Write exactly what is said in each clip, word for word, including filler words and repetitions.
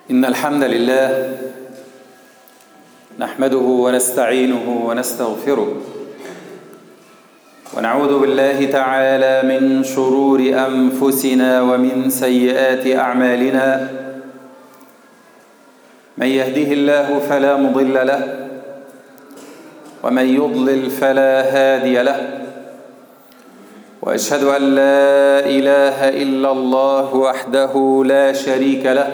إن الحمد لله نحمده ونستعينه ونستغفره ونعوذ بالله تعالى من شرور أنفسنا ومن سيئات أعمالنا. من يهده الله فلا مضل له ومن يضلل فلا هادي له، وأشهد أن لا إله إلا الله وحده لا شريك له،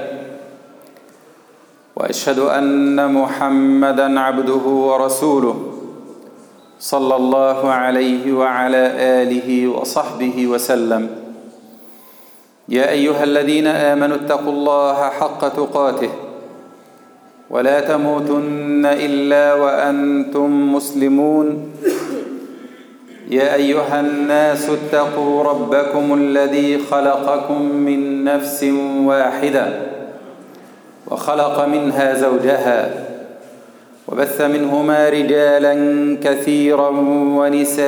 وأشهد أن محمدًا عبده ورسوله صلى الله عليه وعلى آله وصحبه وسلم. يا أيها الذين آمنوا اتقوا الله حق تقاته ولا تموتن إلا وأنتم مسلمون. يا أيها الناس اتقوا ربكم الذي خلقكم من نفس واحدة وخلق منها زوجها وبث منهما رجالا كثيرا ونساء،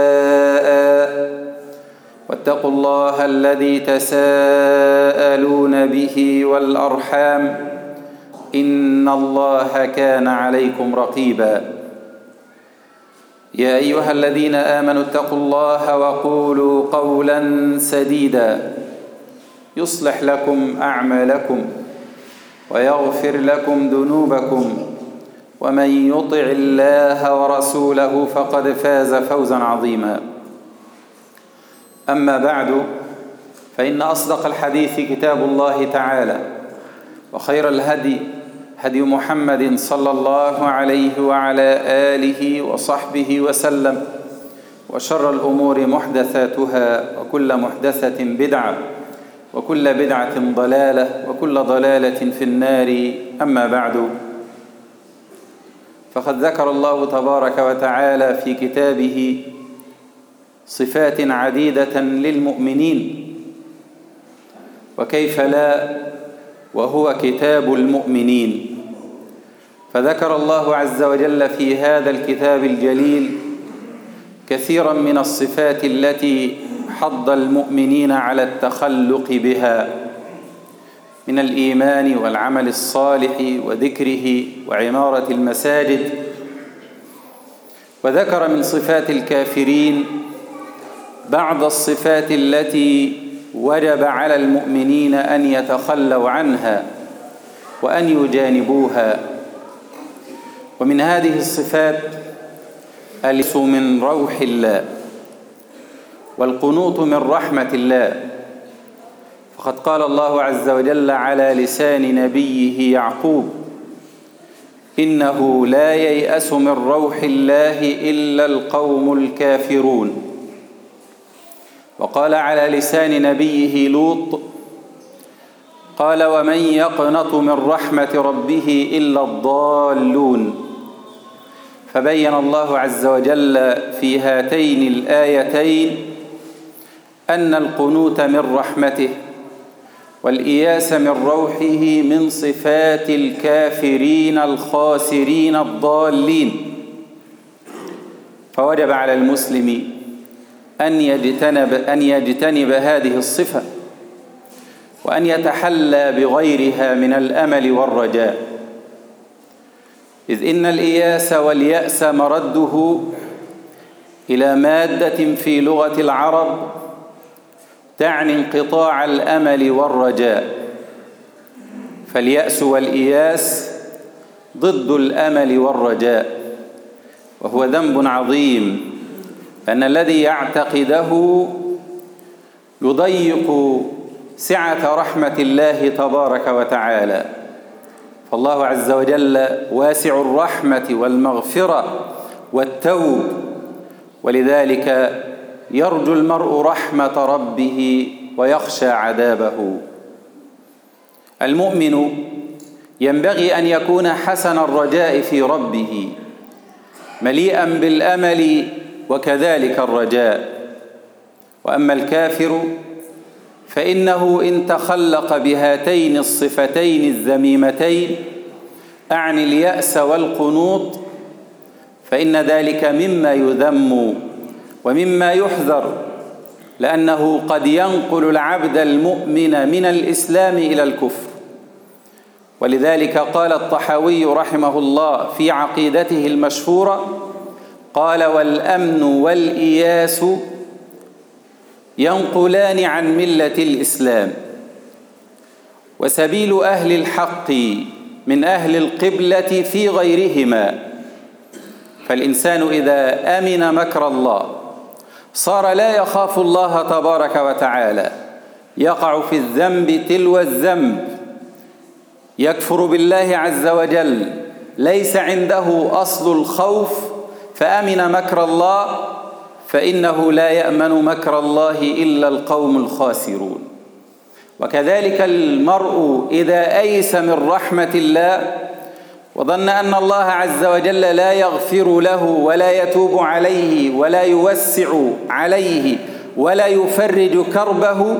واتقوا الله الذي تساءلون به والأرحام إن الله كان عليكم رقيبا. يا أيها الذين آمنوا اتقوا الله وقولوا قولا سديدا يصلح لكم أعمالكم ويغفر لكم ذنوبكم، ومن يطع الله ورسوله فقد فاز فوزا عظيما. أما بعد، فإن أصدق الحديث كتاب الله تعالى، وخير الهدي هدي محمد صلى الله عليه وعلى آله وصحبه وسلم، وشر الأمور محدثاتها، وكل محدثة بدعة، وكل بدعة ضلالة، وكل ضلالة في النار. أما بعد، فقد ذكر الله تبارك وتعالى في كتابه صفات عديدة للمؤمنين، وكيف لا وهو كتاب المؤمنين. فذكر الله عز وجل في هذا الكتاب الجليل كثيرا من الصفات التي حض المؤمنين على التخلق بها من الإيمان والعمل الصالح وذكره وعمارة المساجد. وذكر من صفات الكافرين بعض الصفات التي وجب على المؤمنين أن يتخلوا عنها وأن يجانبوها. ومن هذه الصفات اليأس من روح الله، والقنوط من رحمة الله. فقد قال الله عز وجل على لسان نبيه يعقوب: إنه لا ييأس من روح الله إلا القوم الكافرون. وقال على لسان نبيه لوط: قال: ومن يقنط من رحمة ربه إلا الضالون. فبين الله عز وجل في هاتين الآيتين أن القنوت من رحمته والإياس من روحه من صفات الكافرين الخاسرين الضالين. فوجب على المسلم أن يجتنب, أن يجتنب هذه الصفة، وأن يتحلى بغيرها من الأمل والرجاء، إذ إن الإياس واليأس مرده إلى مادة في لغة العرب تعني انقطاع الأمل والرجاء. فاليأس والإياس ضد الأمل والرجاء، وهو ذنب عظيم، أن الذي يعتقده يضيق سعة رحمة الله تبارك وتعالى. فالله عز وجل واسع الرحمة والمغفرة والتوب، ولذلك يرجو المرء رحمة ربه ويخشى عذابه. المؤمن ينبغي أن يكون حسن الرجاء في ربه، مليئا بالأمل وكذلك الرجاء. وأما الكافر فإنه إن تخلق بهاتين الصفتين الذميمتين، أعني اليأس والقنوط، فإن ذلك مما يذم ومما يحذر، لأنه قد ينقل العبد المؤمن من الإسلام إلى الكفر، ولذلك قال الطحاوي رحمه الله في عقيدته المشهورة، قال: والأمن والإياس ينقلان عن ملة الإسلام، وسبيل أهل الحق من أهل القبلة في غيرهما. فالإنسان إذا أمن مكر الله صار لا يخاف الله تبارك وتعالى، يقع في الذنب تلو الذنب، يكفر بالله عز وجل، ليس عنده أصل الخوف، فأمن مكر الله، فإنه لا يأمن مكر الله إلا القوم الخاسرون. وكذلك المرء إذا أيس من رحمة الله وظن أن الله عز وجل لا يغفر له ولا يتوب عليه ولا يوسع عليه ولا يفرج كربه،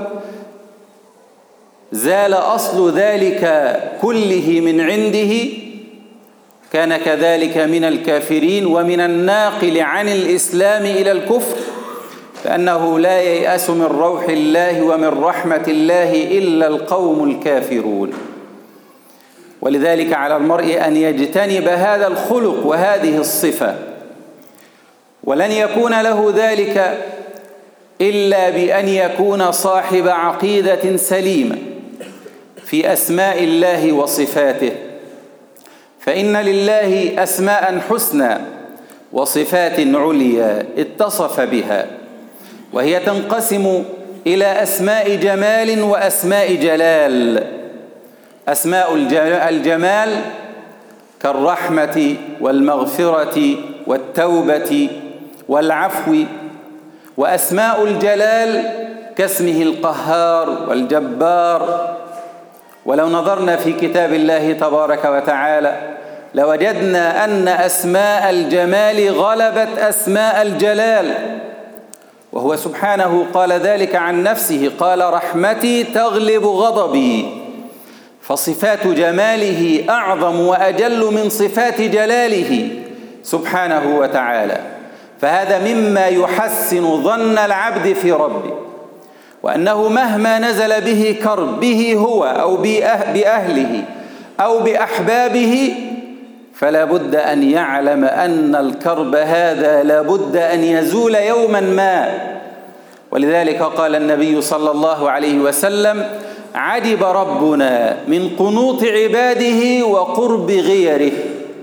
زال أصل ذلك كله من عنده، كان كذلك من الكافرين ومن الناقل عن الإسلام إلى الكفر، فأنه لا ييأس من روح الله ومن رحمة الله إلا القوم الكافرون. ولذلك على المرء أن يجتنب هذا الخلق وهذه الصفة، ولن يكون له ذلك إلا بأن يكون صاحب عقيدة سليمة في أسماء الله وصفاته، فإن لله أسماء حسنى وصفات عليا اتصف بها، وهي تنقسم إلى أسماء جمال وأسماء جلال. أسماء الجمال كالرحمة والمغفرة والتوبة والعفو، وأسماء الجلال كاسمه القهار والجبار. ولو نظرنا في كتاب الله تبارك وتعالى لوجدنا أن أسماء الجمال غلبت أسماء الجلال، وهو سبحانه قال ذلك عن نفسه، قال: رحمتي تغلب غضبي. فصفات جماله أعظم وأجل من صفات جلاله سبحانه وتعالى، فهذا مما يحسن ظن العبد في ربه، وأنه مهما نزل به كرب به هو أو بأهله أو بأحبابه فلا بد أن يعلم أن الكرب هذا لا بد أن يزول يوما ما. ولذلك قال النبي صلى الله عليه وسلم: عجب ربنا من قنوط عباده وقرب غيره.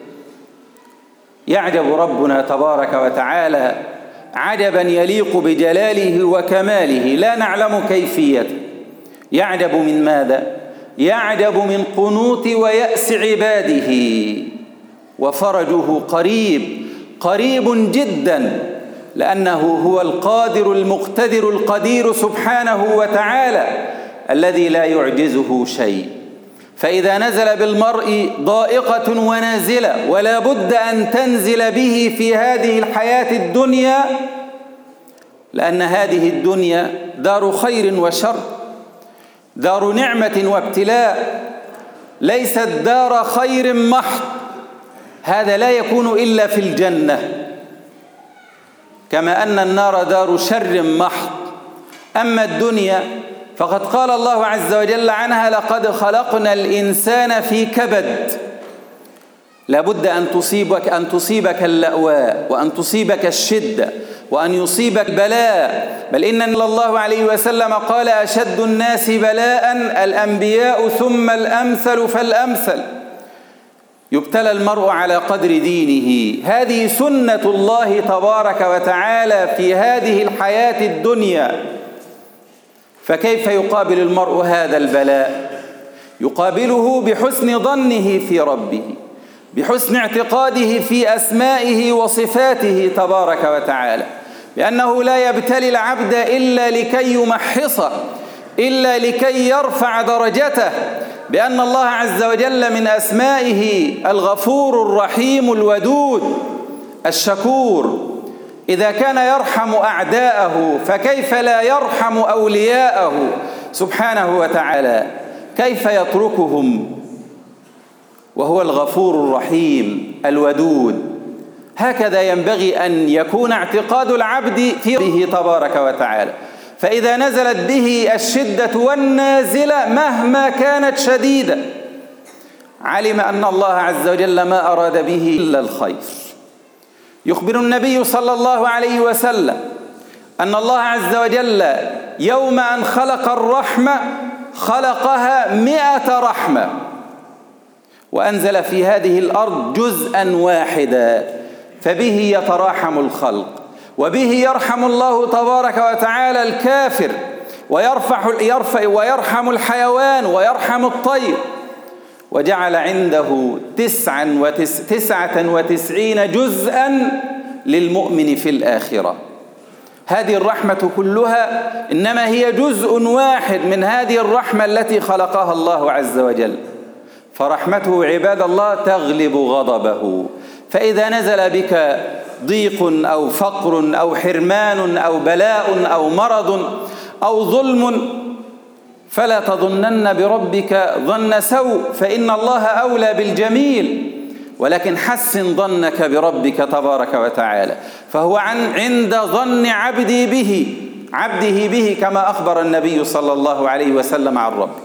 يعجب ربنا تبارك وتعالى عجبا يليق بجلاله وكماله لا نعلم كيفيته. يعجب من ماذا؟ يعجب من قنوط ويأس عباده، وفرجه قريب قريب جدا، لأنه هو القادر المقتدر القدير سبحانه وتعالى الذي لا يعجزه شيء. فإذا نزل بالمرء ضائقة ونازلة ولا بد أن تنزل به في هذه الحياة الدنيا، لأن هذه الدنيا دار خير وشر، دار نعمة وابتلاء، ليست دار خير محض، هذا لا يكون إلا في الجنة، كما أن النار دار شر محض. أما الدنيا فقد قال الله عز وجل عنها: لقد خلقنا الإنسان في كبد. لابد أن تصيبك أن تصيبك اللأواء، وأن تصيبك الشدة، وأن يصيبك البلاء. بل إن الله عليه وسلم قال: أشد الناس بلاء الأنبياء ثم الأمثل فالأمثل. يبتلى المرء على قدر دينه، هذه سنة الله تبارك وتعالى في هذه الحياة الدنيا. فكيف يقابل المرء هذا البلاء؟ يقابله بحسن ظنه في ربه، بحسن اعتقاده في أسمائه وصفاته تبارك وتعالى، لأنه لا يبتلي العبد إلا لكي يمحصه، إلا لكي يرفع درجته، بأن الله عز وجل من أسمائه الغفور الرحيم الودود الشكور. إذا كان يرحم أعداءه فكيف لا يرحم أولياءه سبحانه وتعالى؟ كيف يتركهم وهو الغفور الرحيم الودود؟ هكذا ينبغي أن يكون اعتقاد العبد في ربه تبارك وتعالى. فإذا نزلت به الشدة والنازلة مهما كانت شديدة علم أن الله عز وجل ما أراد به إلا الخير. يخبر النبي صلى الله عليه وسلم أن الله عز وجل يوم أن خلق الرحمة خلقها مئة رحمة، وأنزل في هذه الأرض جزءا واحدا، فبه يتراحم الخلق، وبه يرحم الله تبارك وتعالى الكافر، ويرفع يرفع ويرحم الحيوان ويرحم الطير. وجعل عنده تسعا وتس تسعة وتسعين جزءا للمؤمن في الآخرة. هذه الرحمة كلها إنما هي جزء واحد من هذه الرحمة التي خلقها الله عز وجل. فرحمته عباد الله تغلب غضبه. فإذا نزل بك ضيق أو فقر أو حرمان أو بلاء أو مرض أو ظلم فلا تظنن بربك ظن سوء، فإن الله أولى بالجميل، ولكن حسن ظنك بربك تبارك وتعالى، فهو عن عند ظن عبدي به عبده به كما أخبر النبي صلى الله عليه وسلم عن ربه.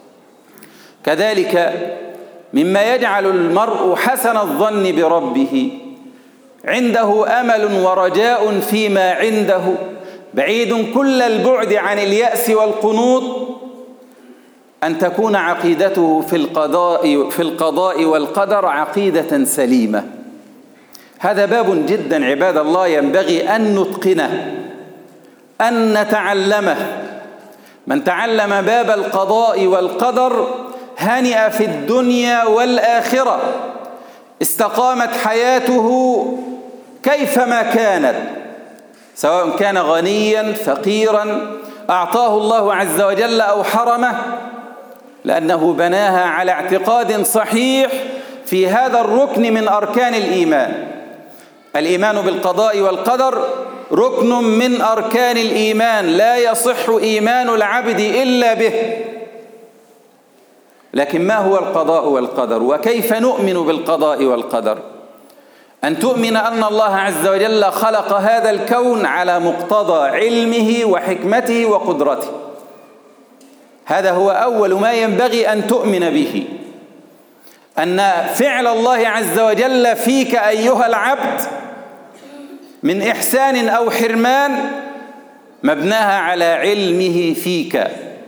كذلك مما يجعل المرء حسن الظن بربه عنده أمل ورجاء فيما عنده، بعيد كل البعد عن اليأس والقنوط، أن تكون عقيدته في القضاء في القضاء والقدر عقيدة سليمة. هذا باب جدا عباد الله ينبغي أن نتقنه، أن نتعلمه. من تعلم باب القضاء والقدر هنئ في الدنيا والآخرة، استقامت حياته كيفما كانت، سواء كان غنيا فقيرا أعطاه الله عز وجل أو حرمه، لأنه بناها على اعتقاد صحيح في هذا الركن من أركان الإيمان. الإيمان بالقضاء والقدر ركن من أركان الإيمان، لا يصح إيمان العبد إلا به. لكن ما هو القضاء والقدر؟ وكيف نؤمن بالقضاء والقدر؟ أن تؤمن أن الله عز وجل خلق هذا الكون على مقتضى علمه وحكمته وقدرته. هذا هو أول ما ينبغي أن تؤمن به، أن فعل الله عز وجل فيك أيها العبد من إحسان أو حرمان مبناها على علمه فيك،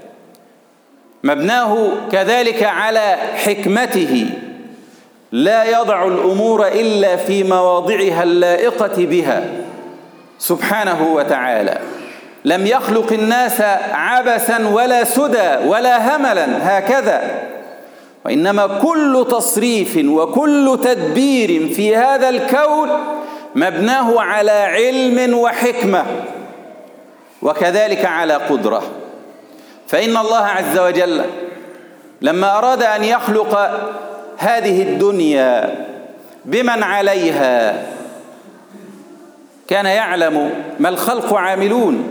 مبناه كذلك على حكمته، لا يضع الأمور إلا في مواضعها اللائقة بها سبحانه وتعالى. لم يخلق الناس عبثا ولا سدى ولا هملا هكذا، وإنما كل تصريف وكل تدبير في هذا الكون مبناه على علم وحكمة، وكذلك على قدرة. فإن الله عز وجل لما أراد أن يخلق هذه الدنيا بمن عليها كان يعلم ما الخلق عاملون،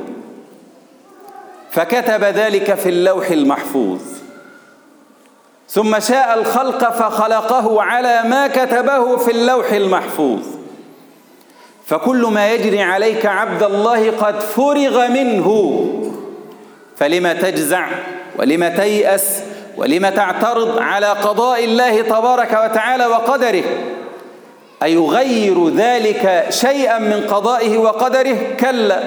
فكتب ذلك في اللوح المحفوظ، ثم شاء الخلق فخلقه على ما كتبه في اللوح المحفوظ. فكل ما يجري عليك عبد الله قد فرغ منه، فلما تجزع ولما تيأس ولما تعترض على قضاء الله تبارك وتعالى وقدره؟ أيغير ذلك شيئا من قضائه وقدره؟ كلا،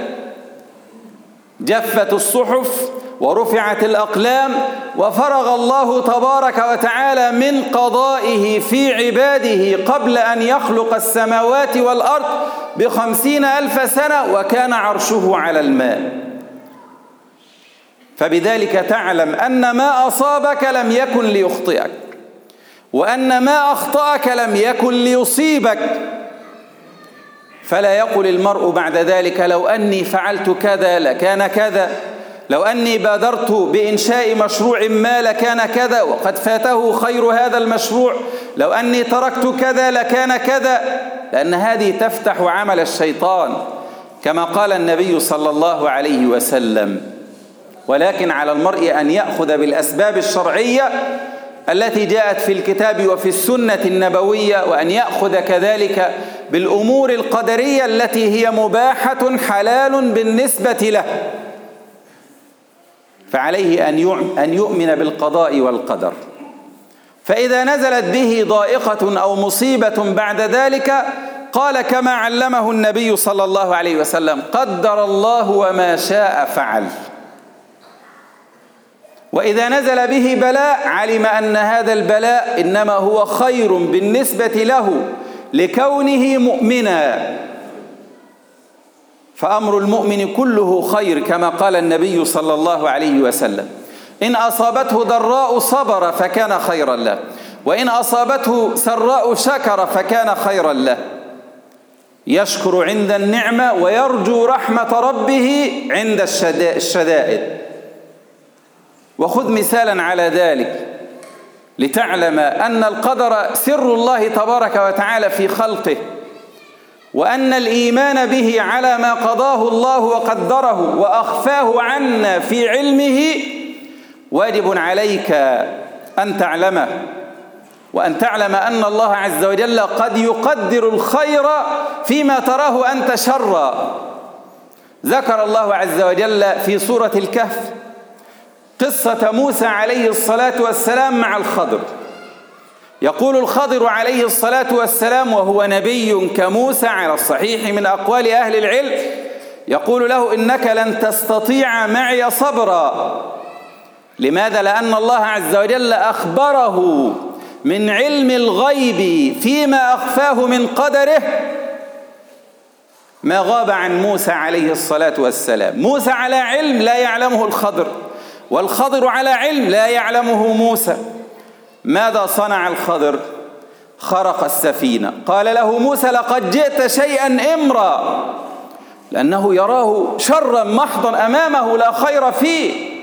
جفت الصحف ورفعت الأقلام وفرغ الله تبارك وتعالى من قضائه في عباده قبل أن يخلق السماوات والأرض بخمسين ألف سنة، وكان عرشه على الماء. فبذلك تعلم أن ما أصابك لم يكن ليخطئك، وأن ما أخطأك لم يكن ليصيبك. فلا يقول المرء بعد ذلك لو أني فعلت كذا لكان كذا، لو أني بادرت بإنشاء مشروع ما لكان كذا وقد فاته خير هذا المشروع، لو أني تركت كذا لكان كذا، لأن هذه تفتح عمل الشيطان كما قال النبي صلى الله عليه وسلم. ولكن على المرء أن يأخذ بالأسباب الشرعية التي جاءت في الكتاب وفي السنة النبوية، وأن يأخذ كذلك بالأمور القدرية التي هي مباحة حلال بالنسبة له. فعليه أن يؤمن بالقضاء والقدر، فإذا نزلت به ضائقة أو مصيبة بعد ذلك قال كما علمه النبي صلى الله عليه وسلم: قدر الله وما شاء فعل. وإذا نزل به بلاء علم أن هذا البلاء إنما هو خير بالنسبة له لكونه مؤمنا، فأمر المؤمن كله خير كما قال النبي صلى الله عليه وسلم: إن أصابته ضراء صبر فكان خيرا له، وإن أصابته سراء شكر فكان خيرا له. يشكر عند النعمة ويرجو رحمة ربه عند الشدائد. وخذ مثالا على ذلك لتعلم أن القدر سر الله تبارك وتعالى في خلقه، وأن الإيمان به على ما قضاه الله وقدره وأخفاه عنا في علمه واجب عليك أن تعلمه، وأن تعلم أن الله عز وجل قد يقدر الخير فيما تراه أنت شرا. ذكر الله عز وجل في سورة الكهف قصة موسى عليه الصلاة والسلام مع الخضر. يقول الخضر عليه الصلاة والسلام وهو نبي كموسى على الصحيح من أقوال أهل العلم، يقول له: إنك لن تستطيع معي صبرا. لماذا؟ لأن الله عز وجل أخبره من علم الغيب فيما أخفاه من قدره ما غاب عن موسى عليه الصلاة والسلام. موسى على علم لا يعلمه الخضر، والخضر على علم لا يعلمه موسى. ماذا صنع الخضر؟ خرق السفينة. قال له موسى: لقد جئت شيئا إمرا، لأنه يراه شرا محضا أمامه لا خير فيه.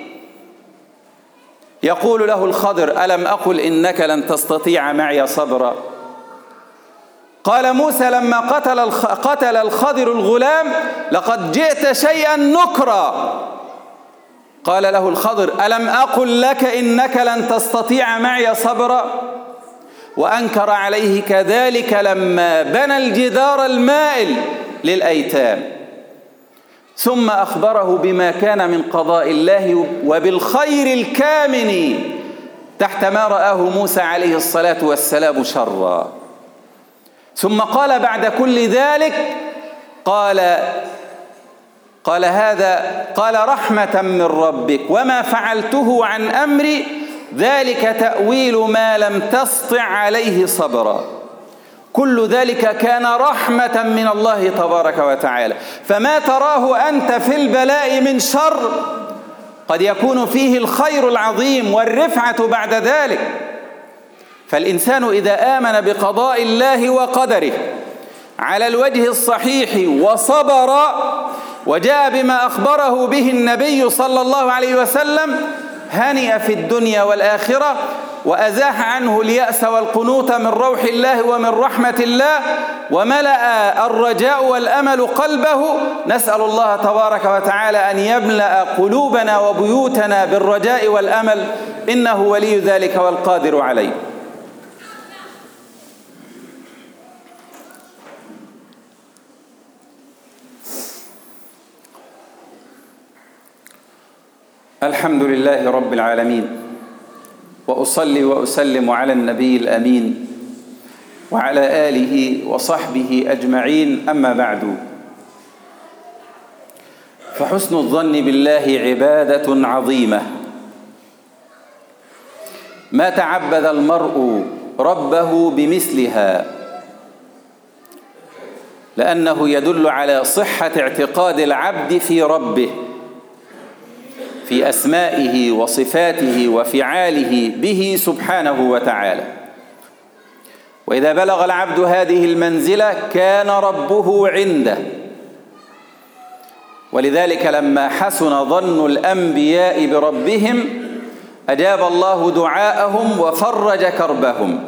يقول له الخضر: ألم أقل إنك لن تستطيع معي صبرا؟ قال موسى لما قتل قتل الخضر الغلام: لقد جئت شيئا نكرا. قال له الخضر: ألم أقل لك إنك لن تستطيع معي صبرا؟ وأنكر عليه كذلك لما بنى الجدار المائل للأيتام. ثم أخبره بما كان من قضاء الله وبالخير الكامن تحت ما رآه موسى عليه الصلاة والسلام شرا. ثم قال بعد كل ذلك قال قال هذا قال رحمة من ربك وما فعلته عن أمري ذلك تأويل ما لم تسطع عليه صبرا. كل ذلك كان رحمة من الله تبارك وتعالى. فما تراه أنت في البلاء من شر قد يكون فيه الخير العظيم والرفعة بعد ذلك. فالإنسان إذا آمن بقضاء الله وقدره على الوجه الصحيح وصبر وجاء بما أخبره به النبي صلى الله عليه وسلم هنئ في الدنيا والآخرة، وأزاح عنه اليأس والقنوط من روح الله ومن رحمة الله، وملأ الرجاء والأمل قلبه. نسأل الله تبارك وتعالى أن يملأ قلوبنا وبيوتنا بالرجاء والأمل، إنه ولي ذلك والقادر عليه. الحمد لله رب العالمين، وأصلي وأسلم على النبي الأمين وعلى آله وصحبه أجمعين. أما بعد، فحسن الظن بالله عبادة عظيمة ما تعبد المرء ربه بمثلها، لأنه يدل على صحة اعتقاد العبد في ربه، في أسمائه وصفاته وفعاله به سبحانه وتعالى. وإذا بلغ العبد هذه المنزلة كان ربه عنده. ولذلك لما حسن ظن الأنبياء بربهم أجاب الله دعاءهم وفرج كربهم.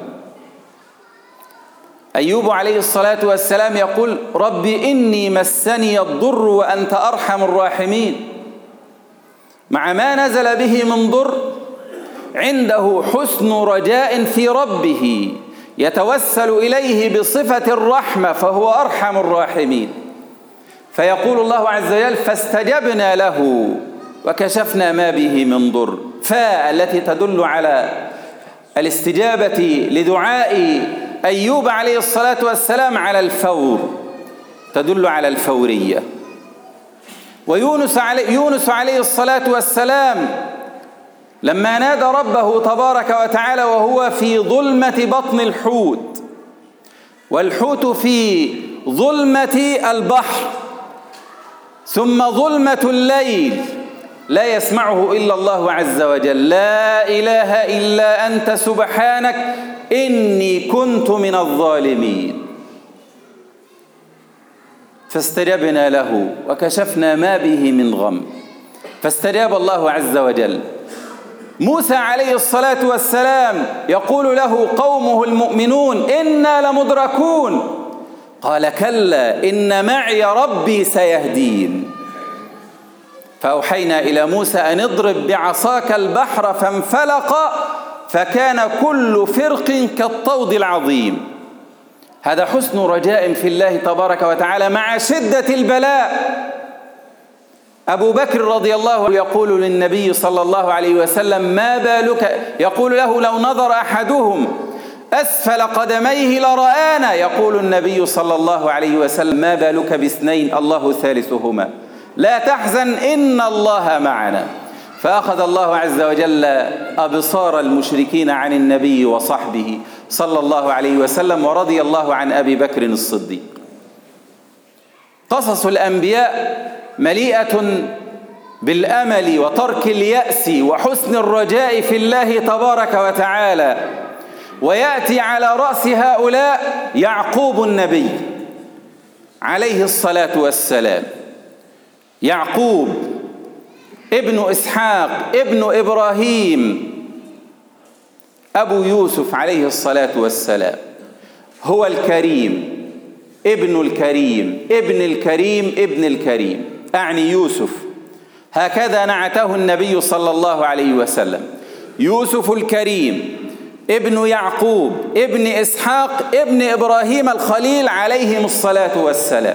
أيوب عليه الصلاة والسلام يقول: رب إني مسني الضر وأنت أرحم الراحمين. مع ما نزل به من ضر عنده حسن رجاء في ربه يتوسل إليه بصفة الرحمة، فهو أرحم الراحمين. فيقول الله عز وجل: فاستجبنا له وكشفنا ما به من ضر. فاء التي تدل على الاستجابة لدعاء أيوب عليه الصلاة والسلام على الفور، تدل على الفورية. ويونس علي يونس عليه الصلاة والسلام لما نادى ربه تبارك وتعالى وهو في ظلمة بطن الحوت، والحوت في ظلمة البحر ثم ظلمة الليل لا يسمعه إلا الله عز وجل، لا إله إلا أنت سبحانك إني كنت من الظالمين، فاستجبنا له وكشفنا ما به من غم، فاستجاب الله عز وجل. موسى عليه الصلاة والسلام يقول له قومه المؤمنون إنا لمدركون، قال كلا إن معي ربي سيهدين، فأوحينا إلى موسى أن اضرب بعصاك البحر فانفلق فكان كل فرق كالطود العظيم. هذا حسن رجاء في الله تبارك وتعالى مع شدة البلاء. أبو بكر رضي الله عنه يقول للنبي صلى الله عليه وسلم ما بالك، يقول له لو نظر أحدهم أسفل قدميه لرآنا، يقول النبي صلى الله عليه وسلم ما بالك باثنين الله ثالثهما، لا تحزن إن الله معنا. فأخذ الله عز وجل أبصار المشركين عن النبي وصحبه صلى الله عليه وسلم، ورضي الله عن أبي بكر الصديق. قصص الأنبياء مليئة بالأمل وترك اليأس وحسن الرجاء في الله تبارك وتعالى. ويأتي على رأس هؤلاء يعقوب النبي عليه الصلاة والسلام، يعقوب ابن إسحاق ابن إبراهيم أبو يوسف عليه الصلاة والسلام، هو الكريم ابن الكريم ابن الكريم ابن الكريم، أعني يوسف، هكذا نعته النبي صلى الله عليه وسلم، يوسف الكريم ابن يعقوب ابن إسحاق ابن إبراهيم الخليل عليهم الصلاة والسلام،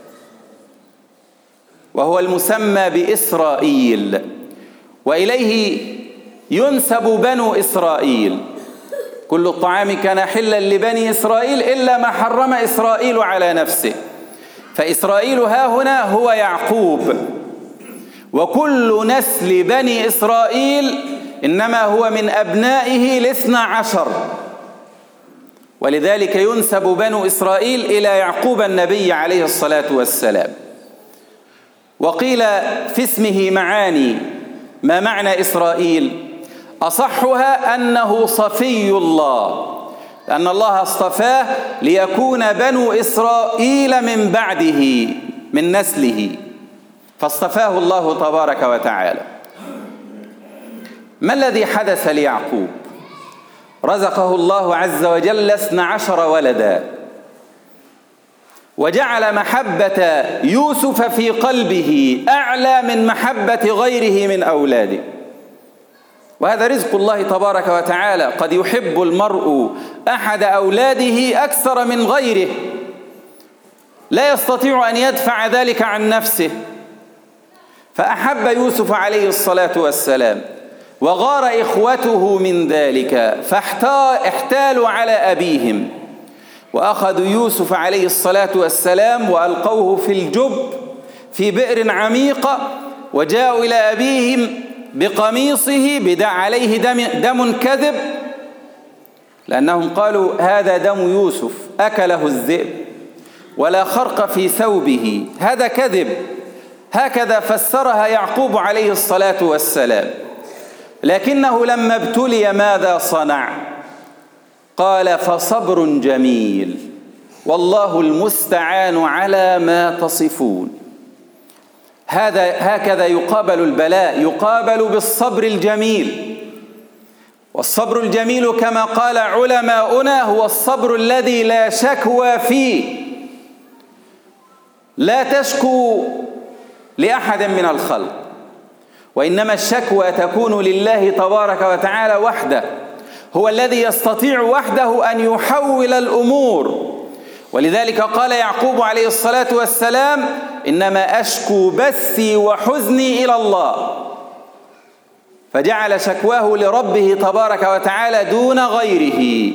وهو المسمى بإسرائيل، وإليه ينسب بنو إسرائيل. كل الطعام كان حلا لبني إسرائيل إلا ما حرم إسرائيل على نفسه، فإسرائيل ها هنا هو يعقوب، وكل نسل بني إسرائيل إنما هو من أبنائه الاثنى عشر، ولذلك ينسب بنو إسرائيل إلى يعقوب النبي عليه الصلاة والسلام. وقيل في اسمه معاني. ما معنى إسرائيل؟ أصحها أنه صفي الله، لأن الله اصطفاه ليكون بنو إسرائيل من بعده من نسله، فاصطفاه الله تبارك وتعالى. ما الذي حدث ليعقوب؟ رزقه الله عز وجل اثنا عشر ولدا، وجعل محبة يوسف في قلبه أعلى من محبة غيره من أولاده، وهذا رزق الله تبارك وتعالى. قد يحب المرء أحد أولاده أكثر من غيره، لا يستطيع أن يدفع ذلك عن نفسه، فأحب يوسف عليه الصلاة والسلام، وغار إخوته من ذلك فاحتالوا على أبيهم، وأخذوا يوسف عليه الصلاة والسلام وألقوه في الجب في بئر عميقة، وجاءوا إلى أبيهم بقميصه بدع عليه دم, دم كذب، لأنهم قالوا هذا دم يوسف أكله الذئب ولا خرق في ثوبه، هذا كذب. هكذا فسرها يعقوب عليه الصلاة والسلام. لكنه لما ابتلي ماذا صنع؟ قال فصبر جميل والله المستعان على ما تصفون. هذا هكذا يقابل البلاء، يقابل بالصبر الجميل. والصبر الجميل كما قال علماؤنا هو الصبر الذي لا شكوى فيه، لا تشكو لأحد من الخلق، وإنما الشكوى تكون لله تبارك وتعالى وحده، هو الذي يستطيع وحده أن يحول الأمور. ولذلك قال يعقوب عليه الصلاة والسلام إنما أشكو بثي وحزني إلى الله، فجعل شكواه لربه تبارك وتعالى دون غيره،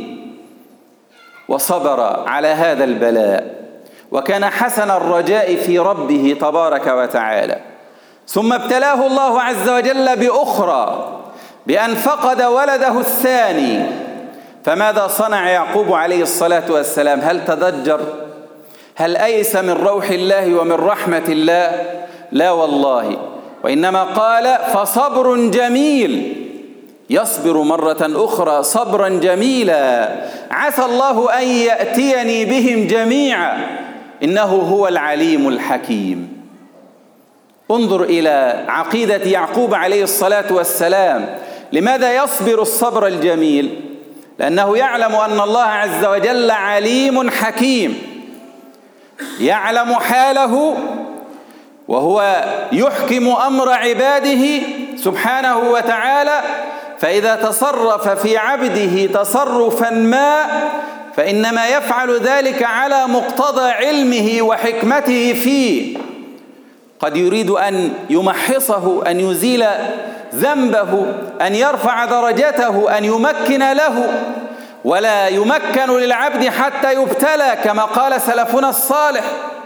وصبر على هذا البلاء، وكان حسن الرجاء في ربه تبارك وتعالى. ثم ابتلاه الله عز وجل بأخرى، بأن فقد ولده الثاني. فماذا صنع يعقوب عليه الصلاة والسلام؟ هل تضجر؟ هل أيس من روح الله ومن رحمة الله؟ لا والله، وإنما قال فصبر جميل، يصبر مرة أخرى صبرا جميلا، عسى الله أن يأتيني بهم جميعا إنه هو العليم الحكيم. انظر إلى عقيدة يعقوب عليه الصلاة والسلام. لماذا يصبر الصبر الجميل؟ لأنه يعلم أن الله عز وجل عليم حكيم، يعلم حاله، وهو يحكم أمر عباده سبحانه وتعالى. فإذا تصرف في عبده تصرفا ما فإنما يفعل ذلك على مقتضى علمه وحكمته فيه. قد يريد أن يمحصه، أن يزيل ذنبه، أن يرفع درجته، أن يمكن له، ولا يمكن للعبد حتى يبتلى، كما قال سلفنا الصالح.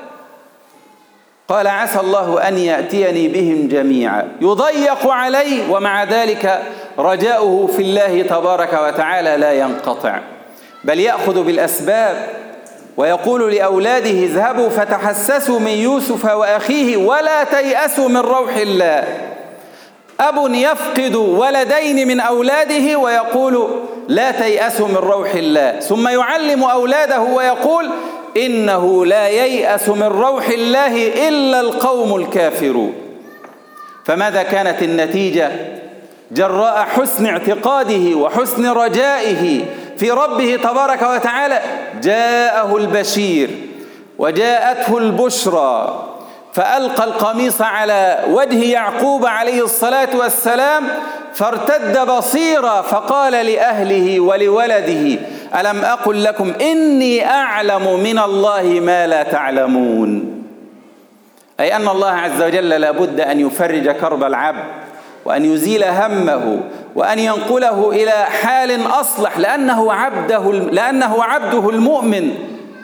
قال عسى الله أن يأتيني بهم جميعا، يضيق عليه، ومع ذلك رجاؤه في الله تبارك وتعالى لا ينقطع، بل يأخذ بالأسباب، ويقول لأولاده اذهبوا فتحسسوا من يوسف وأخيه ولا تيأسوا من روح الله. أب يفقد ولدين من أولاده ويقول لا تيأسوا من روح الله، ثم يعلم أولاده ويقول إنه لا ييأس من روح الله إلا القوم الكافرون. فماذا كانت النتيجة؟ جراء حسن اعتقاده وحسن رجائه في ربه تبارك وتعالى جاءه البشير وجاءته البشرى، فألقى القميص على وجه يعقوب عليه الصلاة والسلام فارتد بصيرا، فقال لأهله ولولده ألم أقل لكم إني أعلم من الله ما لا تعلمون. أي أن الله عز وجل لابد أن يفرج كرب العبد، وأن يزيل همه، وأن ينقله إلى حال أصلح، لأنه عبده لأنه عبده المؤمن.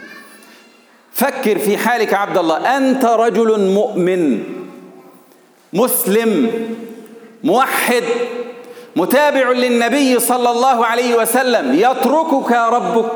فكر في حالك عبد الله، أنت رجل مؤمن مسلم موحد متابع للنبي صلى الله عليه وسلم، يتركك ربك،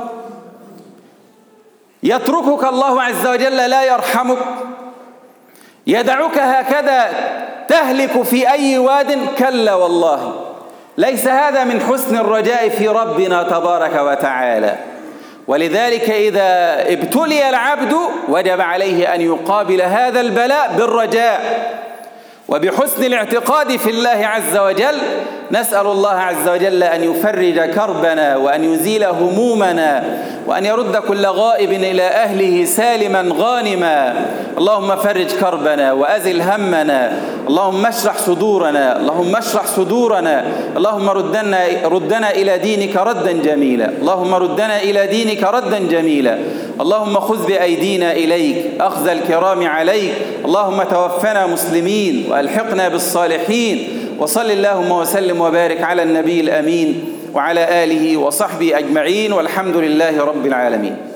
يتركك الله عز وجل لا يرحمك، يدعك هكذا تهلك في أي واد؟ كلا والله، ليس هذا من حسن الرجاء في ربنا تبارك وتعالى. ولذلك إذا ابتلي العبد وجب عليه أن يقابل هذا البلاء بالرجاء وبحسن الاعتقاد في الله عز وجل. نسأل الله عز وجل أن يفرج كربنا، وأن يزيل همومنا، وأن يرد كل غائب إلى أهله سالما غانما. اللهم فرج كربنا وأزل همنا، اللهم اشرح صدورنا، اللهم اشرح صدورنا، اللهم ردنا, ردنا إلى دينك ردا جميلا، اللهم ردنا إلى دينك ردا جميلا. اللهم خذ بأيدينا إليك أخذ الكرام عليك، اللهم توفنا مسلمين وألحقنا بالصالحين. وصل اللهم وسلم وبارك على النبي الأمين وعلى آله وصحبه أجمعين، والحمد لله رب العالمين.